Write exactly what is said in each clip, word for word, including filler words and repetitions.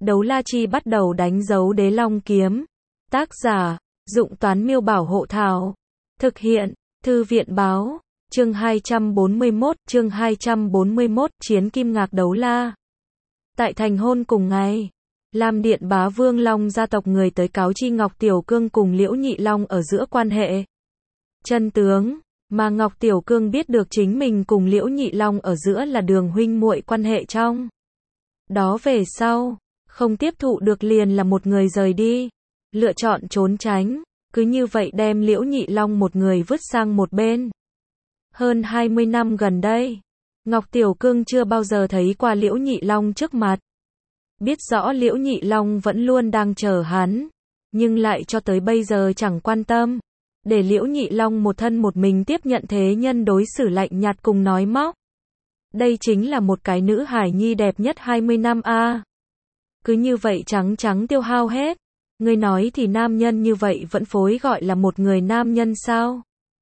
Đấu la chi bắt đầu đánh dấu đế long kiếm. Tác giả, Dụng Toán Miêu Bảo Hộ Thảo. Thực hiện, Thư viện Báo. Chương hai trăm bốn mươi mốt, chương hai trăm bốn mươi mốt, Chiến Kim Ngạc Đấu La. Tại thành hôn cùng ngày, Lam Điện Bá Vương Long gia tộc người tới cáo chi Ngọc Tiểu Cương cùng Liễu Nhị Long ở giữa quan hệ. Chân tướng, mà Ngọc Tiểu Cương biết được chính mình cùng Liễu Nhị Long ở giữa là đường huynh muội quan hệ trong. Đó về sau, không tiếp thụ được liền là một người rời đi, lựa chọn trốn tránh, cứ như vậy đem Liễu Nhị Long một người vứt sang một bên. Hơn hai mươi năm gần đây, Ngọc Tiểu Cương chưa bao giờ thấy qua Liễu Nhị Long trước mặt. Biết rõ Liễu Nhị Long vẫn luôn đang chờ hắn, nhưng lại cho tới bây giờ chẳng quan tâm, để Liễu Nhị Long một thân một mình tiếp nhận thế nhân đối xử lạnh nhạt cùng nói móc. Đây chính là một cái nữ hài nhi đẹp nhất hai mươi năm a. À. Cứ như vậy trắng trắng tiêu hao hết. Ngươi nói thì nam nhân như vậy vẫn phối gọi là một người nam nhân sao?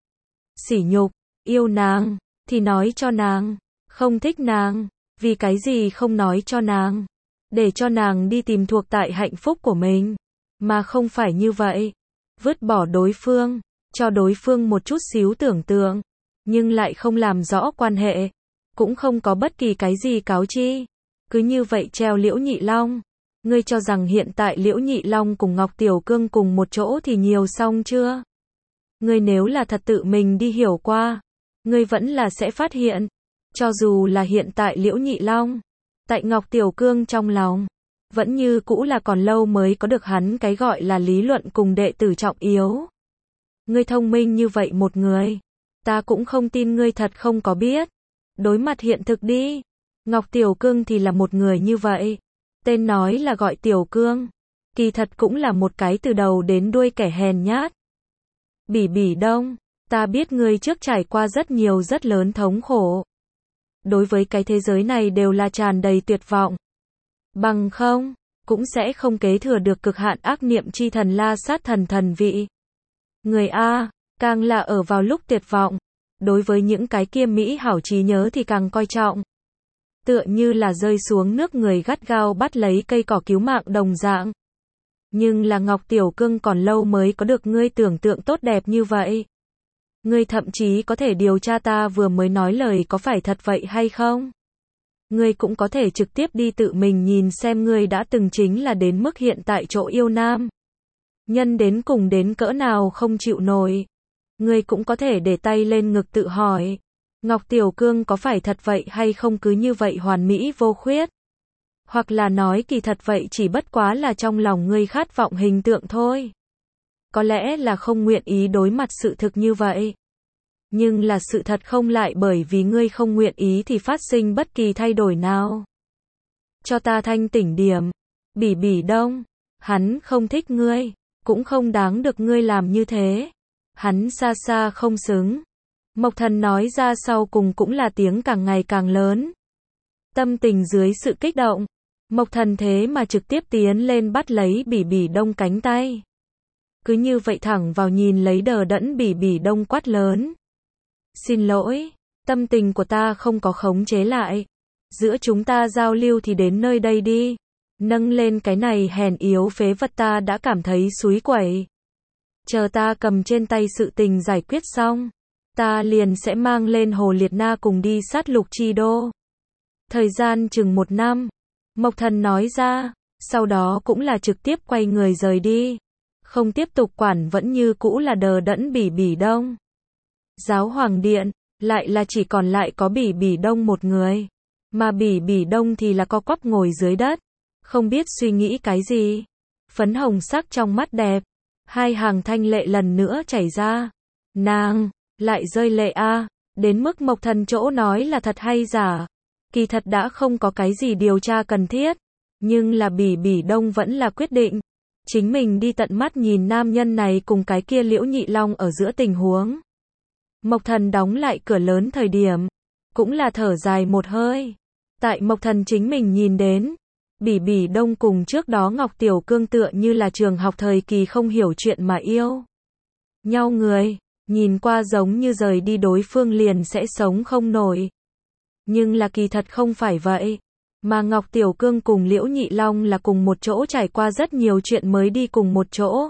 Sỉ nhục, yêu nàng, thì nói cho nàng, không thích nàng, vì cái gì không nói cho nàng, để cho nàng đi tìm thuộc tại hạnh phúc của mình, mà không phải như vậy, vứt bỏ đối phương, cho đối phương một chút xíu tưởng tượng, nhưng lại không làm rõ quan hệ, cũng không có bất kỳ cái gì cáo chi, cứ như vậy treo Liễu Nhị Long. Ngươi cho rằng hiện tại Liễu Nhị Long cùng Ngọc Tiểu Cương cùng một chỗ thì nhiều xong chưa? Ngươi nếu là thật tự mình đi hiểu qua, ngươi vẫn là sẽ phát hiện, cho dù là hiện tại Liễu Nhị Long, tại Ngọc Tiểu Cương trong lòng, vẫn như cũ là còn lâu mới có được hắn cái gọi là lý luận cùng đệ tử trọng yếu. Ngươi thông minh như vậy một người, ta cũng không tin ngươi thật không có biết. Đối mặt hiện thực đi. Ngọc Tiểu Cương thì là một người như vậy. Tên nói là gọi Tiểu Cương, kỳ thật cũng là một cái từ đầu đến đuôi kẻ hèn nhát. Bỉ Bỉ Đông, ta biết ngươi trước trải qua rất nhiều rất lớn thống khổ. Đối với cái thế giới này đều là tràn đầy tuyệt vọng. Bằng không, cũng sẽ không kế thừa được cực hạn ác niệm chi thần La Sát thần thần vị. Người A, càng là ở vào lúc tuyệt vọng, đối với những cái kia mỹ hảo trí nhớ thì càng coi trọng. Tựa như là rơi xuống nước người gắt gao bắt lấy cây cỏ cứu mạng đồng dạng. Nhưng là Ngọc Tiểu Cương còn lâu mới có được ngươi tưởng tượng tốt đẹp như vậy. Ngươi thậm chí có thể điều tra ta vừa mới nói lời có phải thật vậy hay không? Ngươi cũng có thể trực tiếp đi tự mình nhìn xem ngươi đã từng chính là đến mức hiện tại chỗ yêu nam. Nhân đến cùng đến cỡ nào không chịu nổi. Ngươi cũng có thể để tay lên ngực tự hỏi. Ngọc Tiểu Cương có phải thật vậy hay không cứ như vậy hoàn mỹ vô khuyết? Hoặc là nói kỳ thật vậy chỉ bất quá là trong lòng ngươi khát vọng hình tượng thôi. Có lẽ là không nguyện ý đối mặt sự thực như vậy. Nhưng là sự thật không lại bởi vì ngươi không nguyện ý thì phát sinh bất kỳ thay đổi nào. Cho ta thanh tỉnh điểm. Bỉ Bỉ Đông, hắn không thích ngươi, cũng không đáng được ngươi làm như thế. Hắn xa xa không xứng. Mộc Thần nói ra sau cùng cũng là tiếng càng ngày càng lớn. Tâm tình dưới sự kích động, Mộc Thần thế mà trực tiếp tiến lên bắt lấy Bỉ Bỉ Đông cánh tay. Cứ như vậy thẳng vào nhìn lấy đờ đẫn Bỉ Bỉ Đông quát lớn. Xin lỗi, tâm tình của ta không có khống chế lại. Giữa chúng ta giao lưu thì đến nơi đây đi. Nâng lên cái này hèn yếu phế vật ta đã cảm thấy xúi quẩy. Chờ ta cầm trên tay sự tình giải quyết xong, ta liền sẽ mang lên Hồ Liệt Na cùng đi sát lục chi đô. Thời gian chừng một năm, Mộc Thần nói ra, sau đó cũng là trực tiếp quay người rời đi. Không tiếp tục quản vẫn như cũ là đờ đẫn Bỉ Bỉ Đông. Giáo Hoàng Điện, lại là chỉ còn lại có Bỉ Bỉ Đông một người. Mà Bỉ Bỉ Đông thì là co quắp ngồi dưới đất, không biết suy nghĩ cái gì. Phấn hồng sắc trong mắt đẹp, hai hàng thanh lệ lần nữa chảy ra. Nàng lại rơi lệ a, à, đến mức Mộc Thần chỗ nói là thật hay giả. Kỳ thật đã không có cái gì điều tra cần thiết, nhưng là Bỉ Bỉ Đông vẫn là quyết định. Chính mình đi tận mắt nhìn nam nhân này cùng cái kia Liễu Nhị Long ở giữa tình huống. Mộc Thần đóng lại cửa lớn thời điểm, cũng là thở dài một hơi. Tại Mộc Thần chính mình nhìn đến, Bỉ Bỉ Đông cùng trước đó Ngọc Tiểu Cương tựa như là trường học thời kỳ không hiểu chuyện mà yêu nhau người. Nhìn qua giống như rời đi đối phương liền sẽ sống không nổi. Nhưng là kỳ thật không phải vậy. Mà Ngọc Tiểu Cương cùng Liễu Nhị Long là cùng một chỗ trải qua rất nhiều chuyện mới đi cùng một chỗ.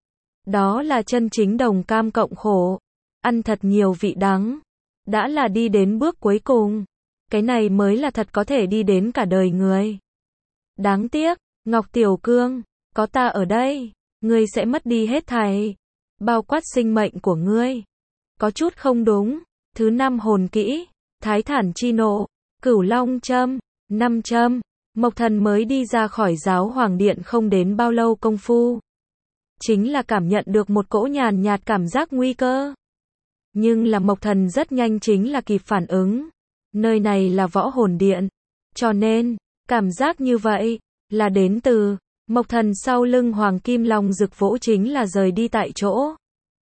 Đó là chân chính đồng cam cộng khổ, ăn thật nhiều vị đắng, đã là đi đến bước cuối cùng. Cái này mới là thật có thể đi đến cả đời người. Đáng tiếc, Ngọc Tiểu Cương, có ta ở đây, ngươi sẽ mất đi hết thảy, bao quát sinh mệnh của ngươi. Có chút không đúng. Thứ năm hồn kỹ, Thái Thản Chi Nộ, Cửu Long Châm, năm châm. Mộc Thần mới đi ra khỏi giáo hoàng điện không đến bao lâu công phu, chính là cảm nhận được một cỗ nhàn nhạt cảm giác nguy cơ. Nhưng là Mộc Thần rất nhanh chính là kịp phản ứng. Nơi này là võ hồn điện, cho nên, cảm giác như vậy, là đến từ, Mộc Thần sau lưng Hoàng Kim Long Dực vỗ chính là rời đi tại chỗ.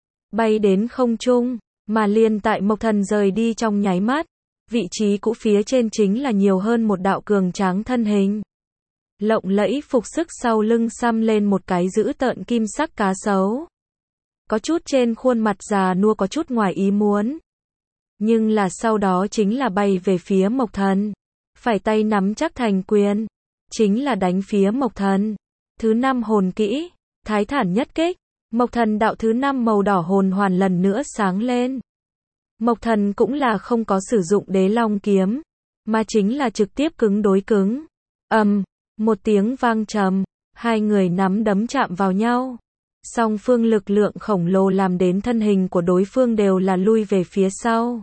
Bay đến không trung, mà liền tại Mộc Thần rời đi trong nháy mắt, vị trí cũ phía trên chính là nhiều hơn một đạo cường tráng thân hình. Lộng lẫy phục sức sau lưng xăm lên một cái dữ tợn kim sắc cá sấu. Có chút trên khuôn mặt già nua có chút ngoài ý muốn. Nhưng là sau đó chính là bay về phía Mộc Thần. Phải tay nắm chắc thành quyền. Chính là đánh phía Mộc Thần. Thứ năm hồn kỹ, Thái Thản nhất kích. Mộc Thần đạo thứ năm màu đỏ hồn hoàn lần nữa sáng lên. Mộc Thần cũng là không có sử dụng Đế Long kiếm, mà chính là trực tiếp cứng đối cứng. Ầm, um, một tiếng vang trầm, hai người nắm đấm chạm vào nhau. Song phương lực lượng khổng lồ làm đến thân hình của đối phương đều là lui về phía sau.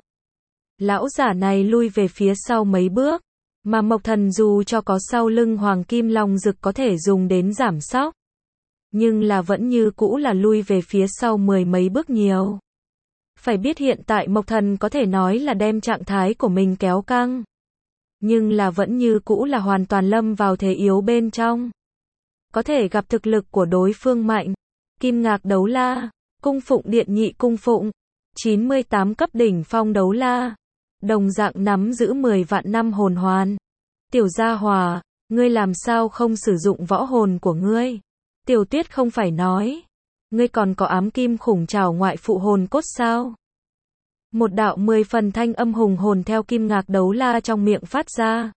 Lão giả này lui về phía sau mấy bước, mà Mộc Thần dù cho có sau lưng Hoàng Kim Long Dực có thể dùng đến giảm sóc, nhưng là vẫn như cũ là lui về phía sau mười mấy bước nhiều. Phải biết hiện tại Mộc Thần có thể nói là đem trạng thái của mình kéo căng, nhưng là vẫn như cũ là hoàn toàn lâm vào thế yếu bên trong. Có thể gặp thực lực của đối phương mạnh. Kim Ngạc Đấu La, Cung Phụng Điện Nhị Cung Phụng, chín mươi tám cấp đỉnh phong đấu la, đồng dạng nắm giữ mười vạn năm hồn hoàn. Tiểu Gia Hòa, ngươi làm sao không sử dụng võ hồn của ngươi? Tiểu Tuyết không phải nói, ngươi còn có ám kim khủng trảo ngoại phụ hồn cốt sao? Một đạo mười phần thanh âm hùng hồn theo Kim Ngạc Đấu La trong miệng phát ra.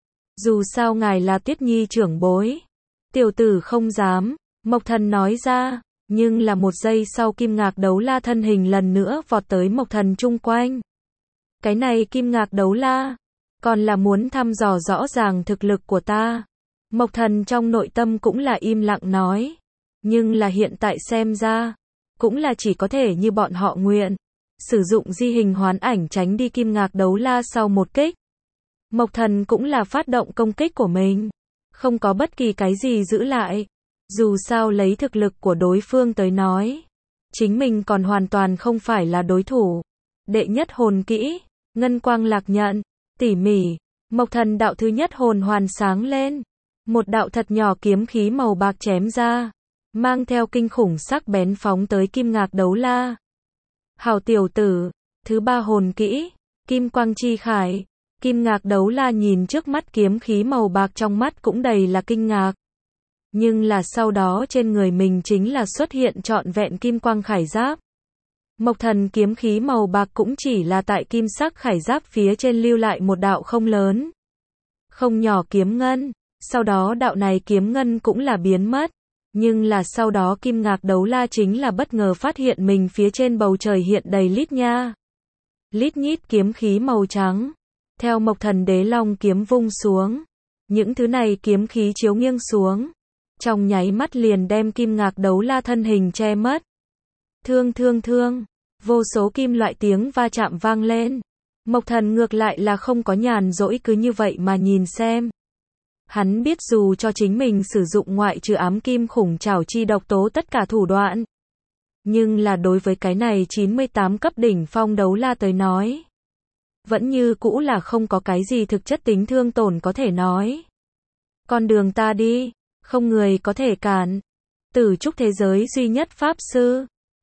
Dù sao ngài là Tuyết Nhi trưởng bối. Tiểu tử không dám, Mộc Thần nói ra, nhưng là một giây sau Kim Ngạc Đấu La thân hình lần nữa vọt tới Mộc Thần chung quanh. Cái này Kim Ngạc Đấu La, còn là muốn thăm dò rõ ràng thực lực của ta. Mộc Thần trong nội tâm cũng là im lặng nói. Nhưng là hiện tại xem ra, cũng là chỉ có thể như bọn họ nguyện. Sử dụng di hình hoán ảnh tránh đi Kim Ngạc Đấu La sau một kích. Mộc Thần cũng là phát động công kích của mình. Không có bất kỳ cái gì giữ lại. Dù sao lấy thực lực của đối phương tới nói, chính mình còn hoàn toàn không phải là đối thủ. Đệ nhất hồn kỹ, Ngân Quang Lạc Nhận, tỉ mỉ, Mộc Thần đạo thứ nhất hồn hoàn sáng lên. Một đạo thật nhỏ kiếm khí màu bạc chém ra, mang theo kinh khủng sắc bén phóng tới Kim Ngạc Đấu La. Hảo tiểu tử, thứ ba hồn kỹ, Kim Quang Chi Khải. Kim Ngạc Đấu La nhìn trước mắt kiếm khí màu bạc trong mắt cũng đầy là kinh ngạc. Nhưng là sau đó trên người mình chính là xuất hiện trọn vẹn kim quang khải giáp. Mộc Thần kiếm khí màu bạc cũng chỉ là tại kim sắc khải giáp phía trên lưu lại một đạo không lớn, không nhỏ kiếm ngân. Sau đó đạo này kiếm ngân cũng là biến mất. Nhưng là sau đó Kim Ngạc Đấu La chính là bất ngờ phát hiện mình phía trên bầu trời hiện đầy lít nha lít nhít kiếm khí màu trắng. Theo Mộc Thần Đế Long kiếm vung xuống, những thứ này kiếm khí chiếu nghiêng xuống, trong nháy mắt liền đem Kim Ngạc Đấu La thân hình che mất. Thương thương thương, vô số kim loại tiếng va chạm vang lên. Mộc Thần ngược lại là không có nhàn rỗi cứ như vậy mà nhìn xem. Hắn biết dù cho chính mình sử dụng ngoại trừ ám kim khủng trảo chi độc tố tất cả thủ đoạn, nhưng là đối với cái này chín mươi tám cấp đỉnh phong đấu la tới nói, vẫn như cũ là không có cái gì thực chất tính thương tổn có thể nói. Con đường ta đi, không người có thể cản. Tử trúc thế giới duy nhất pháp sư,